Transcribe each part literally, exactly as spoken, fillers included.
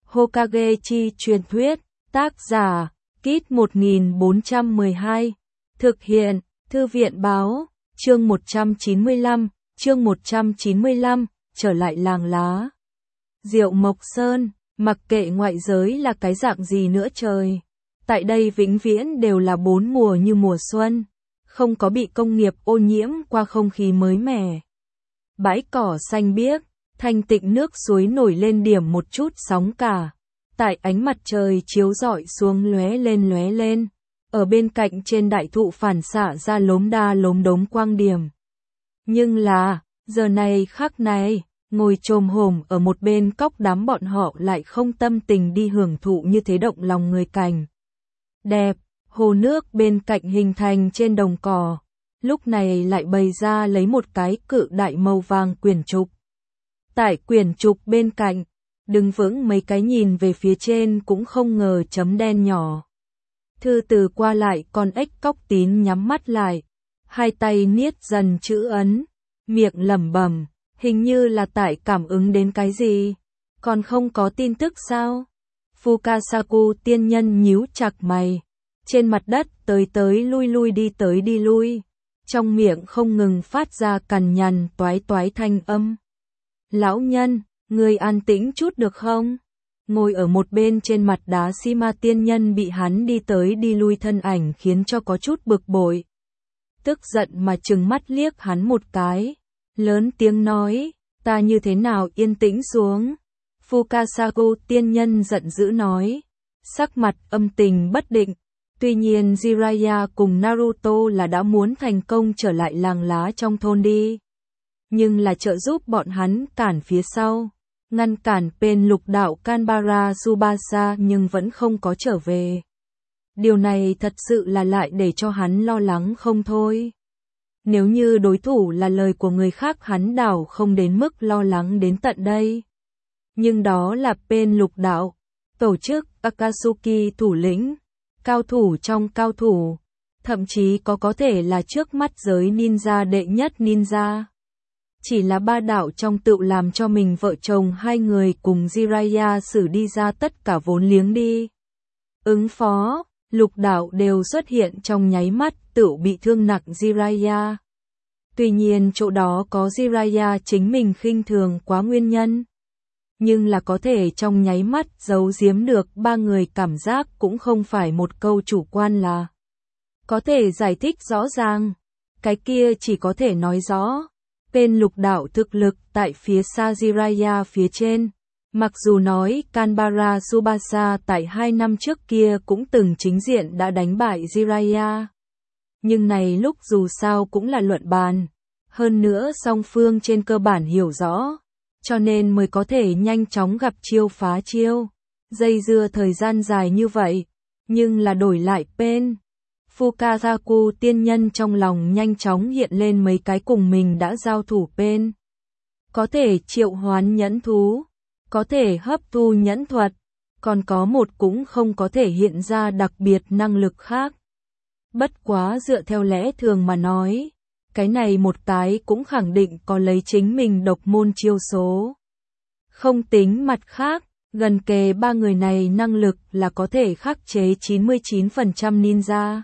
Hokage chi truyền thuyết, tác giả, Kit một nghìn bốn trăm mười hai, thực hiện, Thư viện báo, chương một trăm chín mươi lăm, chương một trăm chín mươi lăm, trở lại làng lá. Diệu Mộc Sơn, mặc kệ ngoại giới là cái dạng gì nữa trời. Tại đây vĩnh viễn đều là bốn mùa như mùa xuân, không có bị công nghiệp ô nhiễm qua không khí mới mẻ. Bãi cỏ xanh biếc, thanh tịnh nước suối nổi lên điểm một chút sóng cả. Tại ánh mặt trời chiếu rọi xuống lóe lên lóe lên, ở bên cạnh trên đại thụ phản xạ ra lốm đa lốm đốm quang điểm. Nhưng là, giờ này khắc này, ngồi chồm hổm ở một bên cóc đám bọn họ lại không tâm tình đi hưởng thụ như thế động lòng người cảnh. Đẹp, hồ nước bên cạnh hình thành trên đồng cỏ, lúc này lại bày ra lấy một cái cự đại màu vàng quyển trục. Tại quyển trục bên cạnh, đứng vững mấy cái nhìn về phía trên cũng không ngờ chấm đen nhỏ. Thư từ qua lại con ếch cóc tín nhắm mắt lại, hai tay niết dần chữ ấn, miệng lẩm bẩm, hình như là tại cảm ứng đến cái gì, còn không có tin tức sao? Fukasaku tiên nhân nhíu chặt mày, trên mặt đất tới tới lui lui đi tới đi lui, trong miệng không ngừng phát ra cằn nhằn toái toái thanh âm. Lão nhân, người an tĩnh chút được không? Ngồi ở một bên trên mặt đá xi ma tiên nhân bị hắn đi tới đi lui thân ảnh khiến cho có chút bực bội. Tức giận mà trừng mắt liếc hắn một cái, lớn tiếng nói, ta như thế nào yên tĩnh xuống? Fukasaku tiên nhân giận dữ nói, sắc mặt âm tình bất định. Tuy nhiên Jiraiya cùng Naruto là đã muốn thành công trở lại làng lá trong thôn đi. Nhưng là trợ giúp bọn hắn cản phía sau, ngăn cản bên lục đạo Kanbara Tsubasa nhưng vẫn không có trở về. Điều này thật sự là lại để cho hắn lo lắng không thôi. Nếu như đối thủ là lời của người khác hắn đảo không đến mức lo lắng đến tận đây. Nhưng đó là bên lục đạo, tổ chức Akatsuki thủ lĩnh, cao thủ trong cao thủ, thậm chí có có thể là trước mắt giới ninja đệ nhất ninja. Chỉ là ba đạo trong tựu làm cho mình vợ chồng hai người cùng Jiraiya xử đi ra tất cả vốn liếng đi. Ứng phó, lục đạo đều xuất hiện trong nháy mắt tựu bị thương nặng Jiraiya. Tuy nhiên chỗ đó có Jiraiya chính mình khinh thường quá nguyên nhân. Nhưng là có thể trong nháy mắt giấu giếm được ba người cảm giác cũng không phải một câu chủ quan là có thể giải thích rõ ràng. Cái kia chỉ có thể nói rõ. Bên lục đạo thực lực tại phía xa Jiraiya phía trên. Mặc dù nói Kanbara Tsubasa tại hai năm trước kia cũng từng chính diện đã đánh bại Jiraiya. Nhưng này lúc dù sao cũng là luận bàn. Hơn nữa song phương trên cơ bản hiểu rõ. Cho nên mới có thể nhanh chóng gặp chiêu phá chiêu. Dây dưa thời gian dài như vậy. Nhưng là đổi lại bên. Fukasaku tiên nhân trong lòng nhanh chóng hiện lên mấy cái cùng mình đã giao thủ bên. Có thể triệu hoán nhẫn thú, có thể hấp thu nhẫn thuật, còn có một cũng không có thể hiện ra đặc biệt năng lực khác. Bất quá dựa theo lẽ thường mà nói, cái này một cái cũng khẳng định có lấy chính mình độc môn chiêu số. Không tính mặt khác, gần kề ba người này năng lực là có thể khắc chế chín mươi chín phần trăm ninja.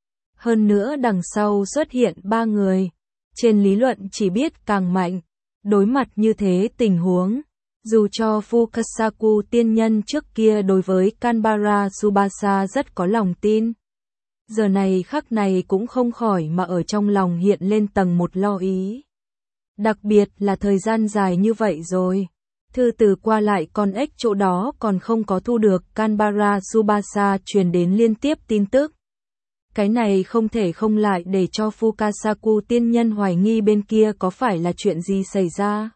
Hơn nữa đằng sau xuất hiện ba người, trên lý luận chỉ biết càng mạnh. Đối mặt như thế tình huống, dù cho Fukasaku tiên nhân trước kia đối với Kanbara Tsubasa rất có lòng tin. Giờ này khắc này cũng không khỏi mà ở trong lòng hiện lên tầng một lo ý. Đặc biệt là thời gian dài như vậy rồi, thư từ qua lại con ếch chỗ đó còn không có thu được Kanbara Tsubasa truyền đến liên tiếp tin tức. Cái này không thể không lại để cho Fukasaku tiên nhân hoài nghi bên kia có phải là chuyện gì xảy ra.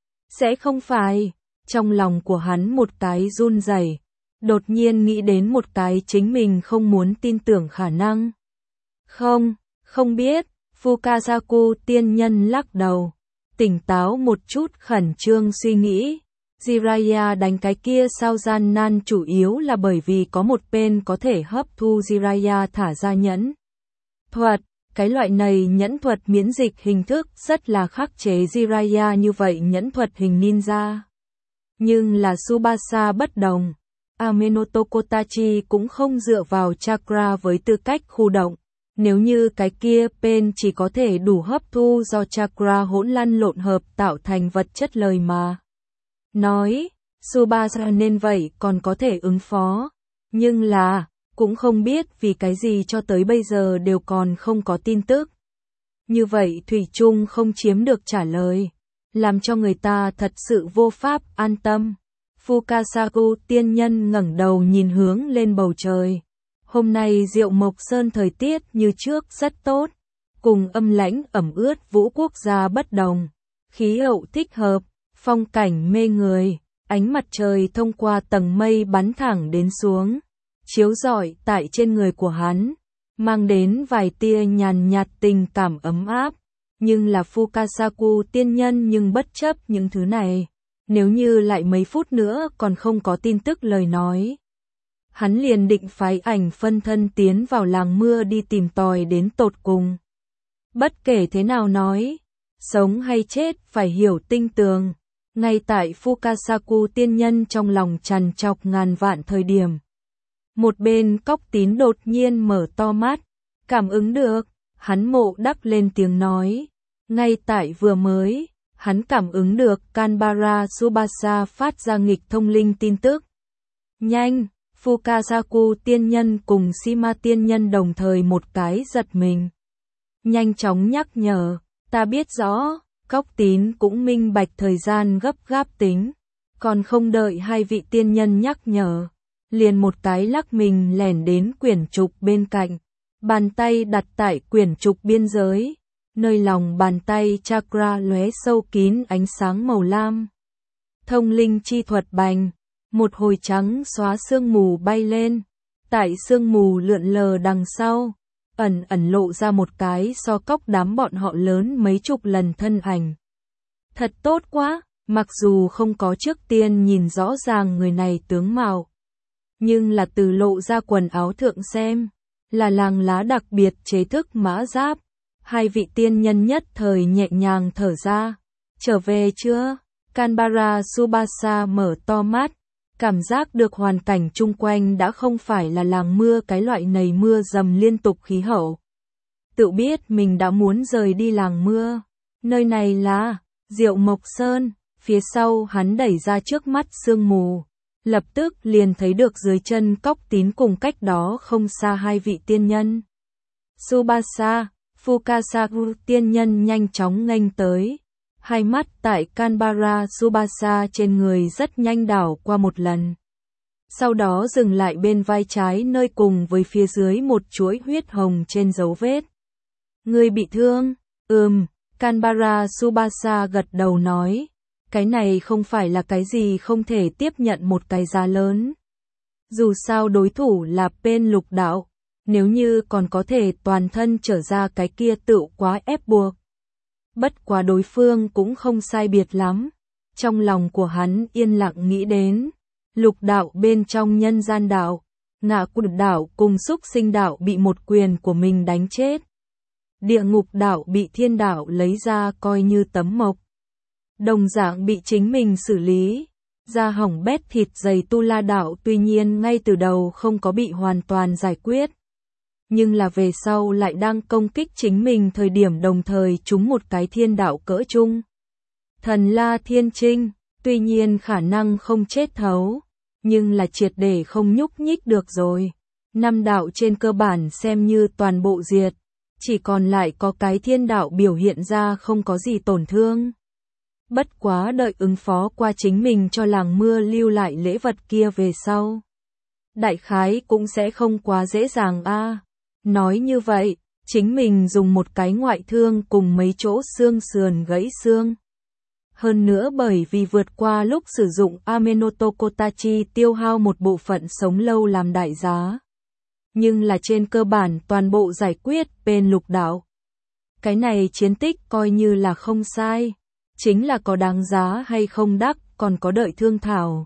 Sẽ không phải, trong lòng của hắn một cái run rẩy, đột nhiên nghĩ đến một cái chính mình không muốn tin tưởng khả năng. Không, không biết, Fukasaku tiên nhân lắc đầu, tỉnh táo một chút khẩn trương suy nghĩ. Jiraiya đánh cái kia sao gian nan chủ yếu là bởi vì có một bên có thể hấp thu Jiraiya thả ra nhẫn thuật, cái loại này nhẫn thuật miễn dịch hình thức rất là khắc chế Jiraiya như vậy nhẫn thuật hình ninja. Nhưng là Tsubasa bất đồng. Amenoto Kotachi cũng không dựa vào chakra với tư cách khu động. Nếu như cái kia pen chỉ có thể đủ hấp thu do chakra hỗn lăn lộn hợp tạo thành vật chất lời mà. Nói, Tsubasa nên vậy còn có thể ứng phó. Nhưng là, cũng không biết vì cái gì cho tới bây giờ đều còn không có tin tức. Như vậy Thủy Chung không chiếm được trả lời, làm cho người ta thật sự vô pháp an tâm. Fukasaku tiên nhân ngẩng đầu nhìn hướng lên bầu trời. Hôm nay Diệu Mộc Sơn thời tiết như trước rất tốt, cùng âm lãnh ẩm ướt vũ quốc gia bất đồng. Khí hậu thích hợp, phong cảnh mê người, ánh mặt trời thông qua tầng mây bắn thẳng đến xuống, chiếu rọi tại trên người của hắn, mang đến vài tia nhàn nhạt tình cảm ấm áp. Nhưng là Fukasaku tiên nhân nhưng bất chấp những thứ này. Nếu như lại mấy phút nữa còn không có tin tức lời nói, hắn liền định phái ảnh phân thân tiến vào làng mưa đi tìm tòi đến tột cùng. Bất kể thế nào nói, sống hay chết phải hiểu tinh tường. Ngay tại Fukasaku tiên nhân trong lòng trằn trọc ngàn vạn thời điểm, một bên Cóc Tín đột nhiên mở to mắt, cảm ứng được, hắn mộ đắc lên tiếng nói. Ngay tại vừa mới, hắn cảm ứng được Kanbara Tsubasa phát ra nghịch thông linh tin tức. Nhanh, Fukasaku tiên nhân cùng Shima tiên nhân đồng thời một cái giật mình. Nhanh chóng nhắc nhở, ta biết rõ, Cóc Tín cũng minh bạch thời gian gấp gáp tính. Còn không đợi hai vị tiên nhân nhắc nhở, liền một cái lắc mình lẻn đến quyển trục bên cạnh. Bàn tay đặt tại quyển trục biên giới. Nơi lòng bàn tay chakra lóe sâu kín ánh sáng màu lam. Thông linh chi thuật bành, một hồi trắng xóa sương mù bay lên, tại sương mù lượn lờ đằng sau, ẩn ẩn lộ ra một cái so cóc đám bọn họ lớn mấy chục lần thân ảnh. Thật tốt quá, mặc dù không có trước tiên nhìn rõ ràng người này tướng mạo, nhưng là từ lộ ra quần áo thượng xem, là làng lá đặc biệt chế thức mã giáp. Hai vị tiên nhân nhất thời nhẹ nhàng thở ra. Trở về chưa? Kanbara Tsubasa mở to mắt, cảm giác được hoàn cảnh chung quanh đã không phải là làng mưa cái loại nầy mưa dầm liên tục khí hậu. Tự biết mình đã muốn rời đi làng mưa. Nơi này là Diệu Mộc Sơn, phía sau hắn đẩy ra trước mắt sương mù. Lập tức liền thấy được dưới chân Cóc Tín cùng cách đó không xa hai vị tiên nhân. Tsubasa, Fukasaku tiên nhân nhanh chóng nghênh tới. Hai mắt tại Kanbara Tsubasa trên người rất nhanh đảo qua một lần. Sau đó dừng lại bên vai trái nơi cùng với phía dưới một chuỗi huyết hồng trên dấu vết. Người bị thương? Ừm, Kanbara Tsubasa gật đầu nói. Cái này không phải là cái gì không thể tiếp nhận một cái giá lớn. Dù sao đối thủ là Pen Lục Đạo. Nếu như còn có thể toàn thân trở ra cái kia tự quá ép buộc. Bất quá đối phương cũng không sai biệt lắm. Trong lòng của hắn yên lặng nghĩ đến. Lục đạo bên trong nhân gian đạo. Ngạ Quỷ đạo cùng Súc Sinh đạo bị một quyền của mình đánh chết. Địa ngục đạo bị thiên đạo lấy ra coi như tấm mộc. Đồng dạng bị chính mình xử lý. Da hỏng bét thịt dày Tu La đạo tuy nhiên ngay từ đầu không có bị hoàn toàn giải quyết. Nhưng là về sau lại đang công kích chính mình thời điểm đồng thời trúng một cái thiên đạo cỡ chung. Thần La Thiên Trinh, tuy nhiên khả năng không chết thấu, nhưng là triệt để không nhúc nhích được rồi. Năm đạo trên cơ bản xem như toàn bộ diệt, chỉ còn lại có cái thiên đạo biểu hiện ra không có gì tổn thương. Bất quá đợi ứng phó qua chính mình cho làng mưa lưu lại lễ vật kia về sau. Đại khái cũng sẽ không quá dễ dàng a. À. Nói như vậy, chính mình dùng một cái ngoại thương cùng mấy chỗ xương sườn gãy xương. Hơn nữa bởi vì vượt qua lúc sử dụng Amenoto Kotachi tiêu hao một bộ phận sống lâu làm đại giá. Nhưng là trên cơ bản toàn bộ giải quyết bên Lục đạo. Cái này chiến tích coi như là không sai. Chính là có đáng giá hay không đắc còn có đợi thương thảo.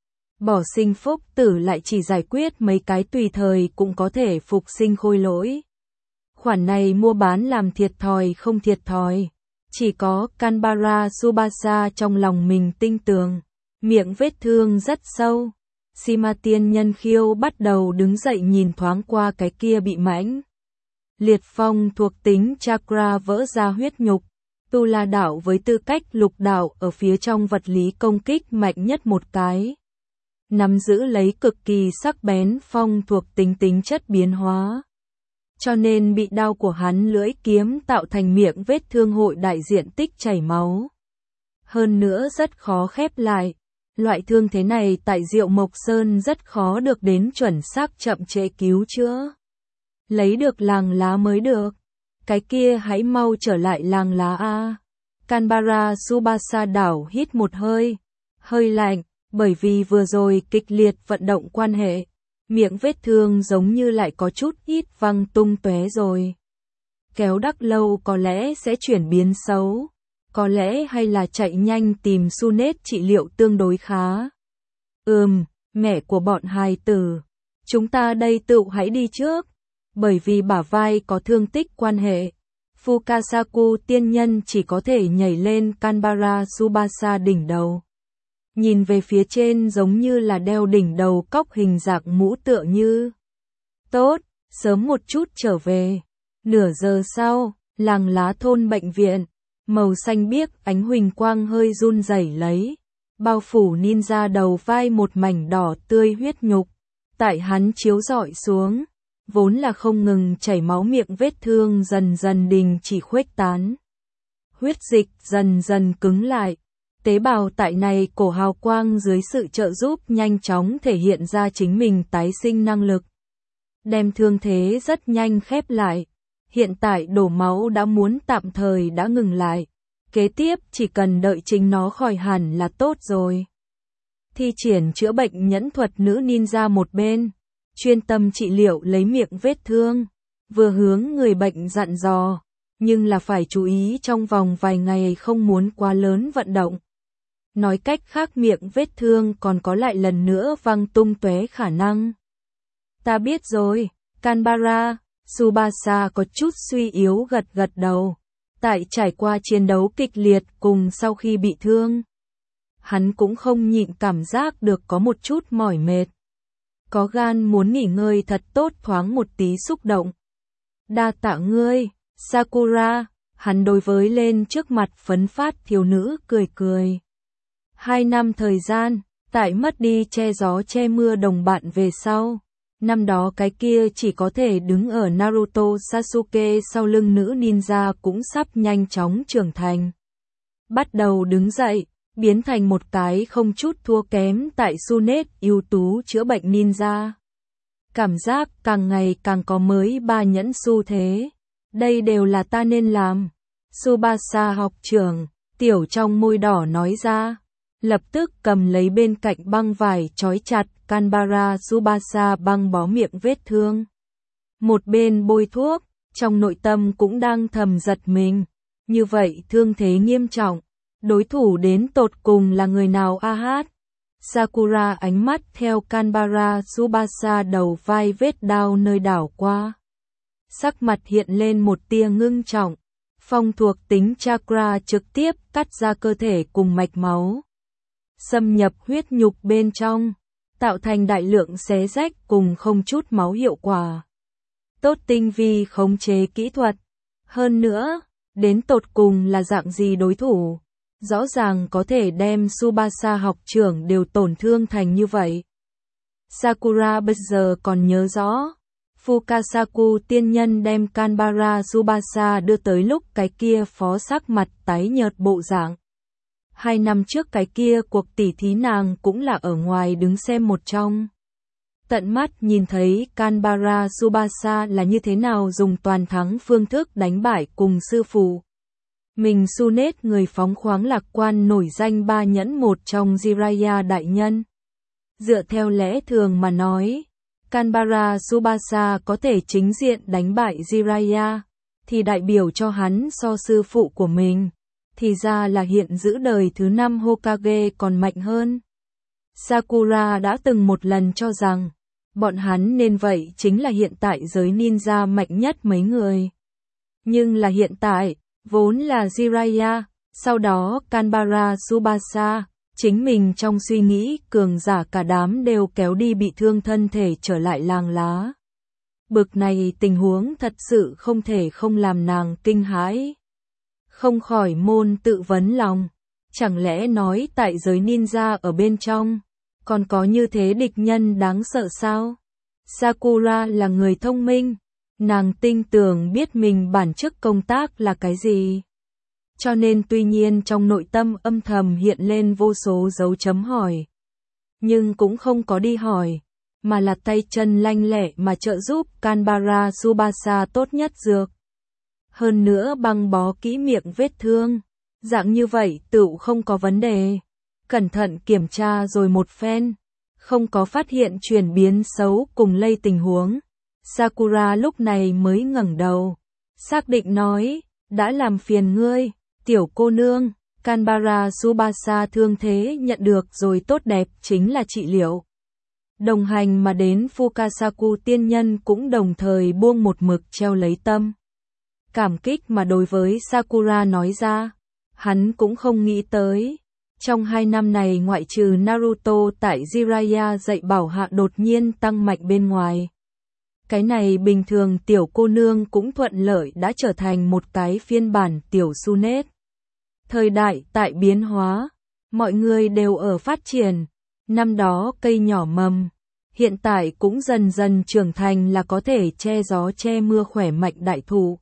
Bỏ sinh phúc tử lại chỉ giải quyết mấy cái tùy thời cũng có thể phục sinh khôi lỗi. Khoản này mua bán làm thiệt thòi không thiệt thòi. Chỉ có Kanbara Tsubasa trong lòng mình tinh tường. miệng vết thương rất sâu. Sima tiên nhân khiêu bắt đầu đứng dậy nhìn thoáng qua cái kia bị mãnh liệt phong thuộc tính chakra vỡ ra huyết nhục. Tu La đạo với tư cách lục đạo ở phía trong vật lý công kích mạnh nhất một cái. Nắm giữ lấy cực kỳ sắc bén phong thuộc tính tính chất biến hóa. Cho nên bị đao của hắn lưỡi kiếm tạo thành miệng vết thương hội đại diện tích chảy máu. Hơn nữa rất khó khép lại. Loại thương thế này tại Diệu Mộc Sơn rất khó được đến chuẩn xác chậm trễ cứu chữa. Lấy được làng lá mới được. Cái kia hãy mau trở lại làng lá a. Canberra Tsubasa đảo hít một hơi. Hơi lạnh, bởi vì vừa rồi kịch liệt vận động quan hệ. Miệng vết thương giống như lại có chút ít văng tung tóe rồi. Kéo đắc lâu có lẽ sẽ chuyển biến xấu. Có lẽ hay là chạy nhanh tìm Sunet trị liệu tương đối khá. Ừm, mẹ của bọn hài tử. Chúng ta đây tự hãy đi trước. Bởi vì bả vai có thương tích quan hệ. Fukasaku tiên nhân chỉ có thể nhảy lên Canberra Tsubasa đỉnh đầu. Nhìn về phía trên giống như là đeo đỉnh đầu cóc hình dạng mũ tựa như. Tốt, sớm một chút trở về. Nửa giờ sau, làng lá thôn bệnh viện. Màu xanh biếc ánh huỳnh quang hơi run rẩy lấy. Bao phủ ninja đầu vai một mảnh đỏ tươi huyết nhục. Tại hắn chiếu rọi xuống. Vốn là không ngừng chảy máu miệng vết thương dần dần đình chỉ khuếch tán. Huyết dịch dần dần cứng lại. Tế bào tại này cổ hào quang dưới sự trợ giúp nhanh chóng thể hiện ra chính mình tái sinh năng lực. Đem thương thế rất nhanh khép lại. Hiện tại đổ máu đã muốn tạm thời đã ngừng lại. Kế tiếp chỉ cần đợi chính nó khỏi hẳn là tốt rồi. Thi triển chữa bệnh nhẫn thuật nữ ninja một bên. Chuyên tâm trị liệu lấy miệng vết thương. Vừa hướng người bệnh dặn dò. Nhưng là phải chú ý trong vòng vài ngày không muốn quá lớn vận động. Nói cách khác miệng vết thương còn có lại lần nữa văng tung tóe khả năng. Ta biết rồi, Canberra. Tsubasa có chút suy yếu gật gật đầu. Tại trải qua chiến đấu kịch liệt cùng sau khi bị thương. Hắn cũng không nhịn cảm giác được có một chút mỏi mệt. Có gan muốn nghỉ ngơi thật tốt thoáng một tí xúc động. Đa tạ ngươi, Sakura. Hắn đối với lên trước mặt phấn phát thiếu nữ cười cười. Hai năm thời gian, tại mất đi che gió che mưa đồng bạn về sau. Năm đó cái kia chỉ có thể đứng ở Naruto Sasuke sau lưng nữ ninja cũng sắp nhanh chóng trưởng thành. Bắt đầu đứng dậy, biến thành một cái không chút thua kém tại Sunet ưu tú chữa bệnh ninja. Cảm giác càng ngày càng có mới ba nhẫn xu thế. Đây đều là ta nên làm. Tsubasa học trưởng, tiểu trong môi đỏ nói ra. Lập tức cầm lấy bên cạnh băng vải trói chặt Canberra Tsubasa băng bó miệng vết thương. Một bên bôi thuốc, trong nội tâm cũng đang thầm giật mình. Như vậy thương thế nghiêm trọng. Đối thủ đến tột cùng là người nào a hát? Sakura ánh mắt theo Canberra Tsubasa đầu vai vết đao nơi đảo qua. Sắc mặt hiện lên một tia ngưng trọng. Phong thuộc tính chakra trực tiếp cắt ra cơ thể cùng mạch máu. Xâm nhập huyết nhục bên trong, tạo thành đại lượng xé rách cùng không chút máu hiệu quả. Tốt tinh vi khống chế kỹ thuật. Hơn nữa, đến tột cùng là dạng gì đối thủ. Rõ ràng có thể đem Tsubasa học trưởng đều tổn thương thành như vậy. Sakura bây giờ còn nhớ rõ. Fukasaku tiên nhân đem Canberra Tsubasa đưa tới lúc cái kia phó sắc mặt tái nhợt bộ dạng. Hai năm trước cái kia cuộc tỉ thí nàng cũng là ở ngoài đứng xem một trong. Tận mắt nhìn thấy Canberra Tsubasa là như thế nào dùng toàn thắng phương thức đánh bại cùng sư phụ. Mình Sunet người phóng khoáng lạc quan nổi danh ba nhẫn một trong Jiraiya đại nhân. Dựa theo lẽ thường mà nói, Canberra Tsubasa có thể chính diện đánh bại Jiraiya, thì đại biểu cho hắn so sư phụ của mình. Thì ra là hiện giữ đời thứ năm Hokage còn mạnh hơn. Sakura đã từng một lần cho rằng, bọn hắn nên vậy chính là hiện tại giới ninja mạnh nhất mấy người. Nhưng là hiện tại, vốn là Jiraiya, sau đó Canberra Tsubasa, Chính mình trong suy nghĩ, cường giả cả đám đều kéo đi bị thương thân thể trở lại làng lá. Bực này tình huống thật sự không thể không làm nàng kinh hãi. Không khỏi môn tự vấn lòng, chẳng lẽ nói tại giới ninja ở bên trong, còn có như thế địch nhân đáng sợ sao? Sakura là người thông minh, nàng tinh tường biết mình bản chức công tác là cái gì. Cho nên tuy nhiên trong nội tâm âm thầm hiện lên vô số dấu chấm hỏi. Nhưng cũng không có đi hỏi, mà là tay chân lanh lẹ mà trợ giúp Kanbara Tsubasa tốt nhất dược. Hơn nữa băng bó kỹ miệng vết thương, dạng như vậy tựu không có vấn đề. Cẩn thận kiểm tra rồi một phen, không có phát hiện chuyển biến xấu cùng lây tình huống. Sakura lúc này mới ngẩng đầu, xác định nói, đã làm phiền ngươi, tiểu cô nương. Kanbara Tsubasa thương thế nhận được rồi tốt đẹp chính là trị liệu. Đồng hành mà đến Fukasaku tiên nhân cũng đồng thời buông một mực treo lấy tâm. Cảm kích mà đối với Sakura nói ra, hắn cũng không nghĩ tới. Trong hai năm này ngoại trừ Naruto tại Jiraiya dạy bảo hạ đột nhiên tăng mạnh bên ngoài. Cái này bình thường tiểu cô nương cũng thuận lợi đã trở thành một cái phiên bản tiểu Tsunade. Thời đại tại biến hóa, mọi người đều ở phát triển. Năm đó cây nhỏ mầm, hiện tại cũng dần dần trưởng thành là có thể che gió che mưa khỏe mạnh đại thụ.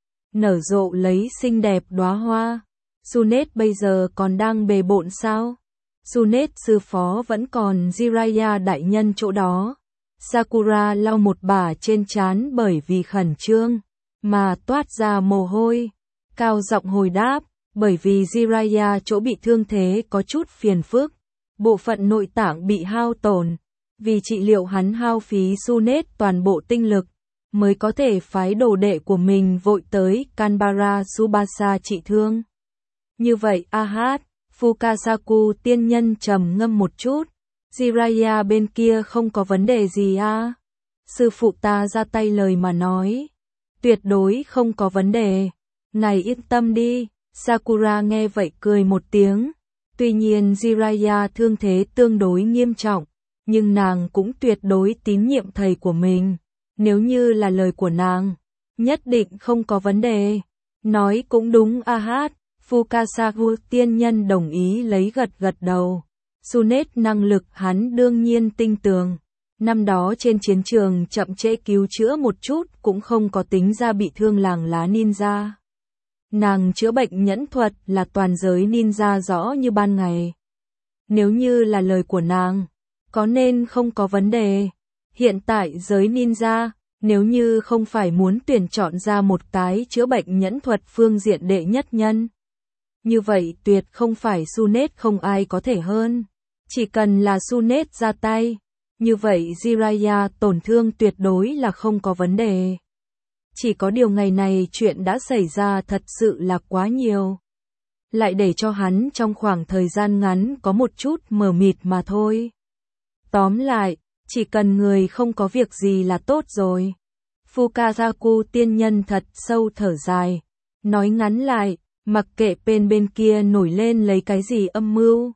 Nở rộ lấy xinh đẹp đóa hoa. Tsunade bây giờ còn đang bề bộn sao? Tsunade sư phó vẫn còn Jiraiya đại nhân chỗ đó. Sakura lau một bả trên trán bởi vì khẩn trương, mà toát ra mồ hôi. Cao giọng hồi đáp, bởi vì Jiraiya chỗ bị thương thế có chút phiền phức. Bộ phận nội tạng bị hao tổn. Vì trị liệu hắn hao phí Tsunade toàn bộ tinh lực, mới có thể phái đồ đệ của mình vội tới Kanbara Tsubasa trị thương. Như vậy a hát, Fukasaku tiên nhân trầm ngâm một chút. Jiraiya bên kia không có vấn đề gì à? Sư phụ ta ra tay lời mà nói. Tuyệt đối không có vấn đề. Ngài yên tâm đi. Sakura nghe vậy cười một tiếng. Tuy nhiên Jiraiya thương thế tương đối nghiêm trọng, nhưng nàng cũng tuyệt đối tín nhiệm thầy của mình. Nếu như là lời của nàng, nhất định không có vấn đề. Nói cũng đúng a hát. Fukasaku tiên nhân đồng ý lấy gật gật đầu. Tsunade năng lực hắn đương nhiên tinh tường. Năm đó trên chiến trường chậm trễ cứu chữa một chút cũng không có tính ra bị thương làng lá ninja. Nàng chữa bệnh nhẫn thuật là toàn giới ninja rõ như ban ngày. Nếu như là lời của nàng, có nên không có vấn đề. Hiện tại giới ninja, nếu như không phải muốn tuyển chọn ra một cái chữa bệnh nhẫn thuật phương diện đệ nhất nhân, như vậy tuyệt không phải Tsunade không ai có thể hơn. Chỉ cần là Tsunade ra tay, như vậy Jiraiya tổn thương tuyệt đối là không có vấn đề. Chỉ có điều ngày này chuyện đã xảy ra thật sự là quá nhiều. Lại để cho hắn trong khoảng thời gian ngắn có một chút mờ mịt mà thôi. Tóm lại, chỉ cần người không có việc gì là tốt rồi. Fukasaku tiên nhân thật sâu thở dài. Nói ngắn lại, mặc kệ bên bên kia nổi lên lấy cái gì âm mưu.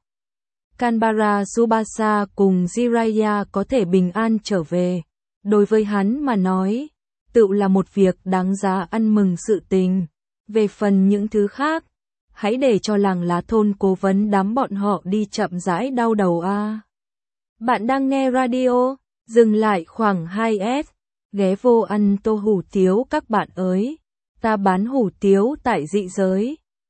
Kanbara Tsubasa cùng Jiraiya có thể bình an trở về. Đối với hắn mà nói, tự là một việc đáng giá ăn mừng sự tình. Về phần những thứ khác, hãy để cho làng lá thôn cố vấn đám bọn họ đi chậm rãi đau đầu a. À. Bạn đang nghe radio, dừng lại khoảng hai s, ghé vô ăn tô hủ tiếu các bạn ơi. Ta bán hủ tiếu tại dị giới.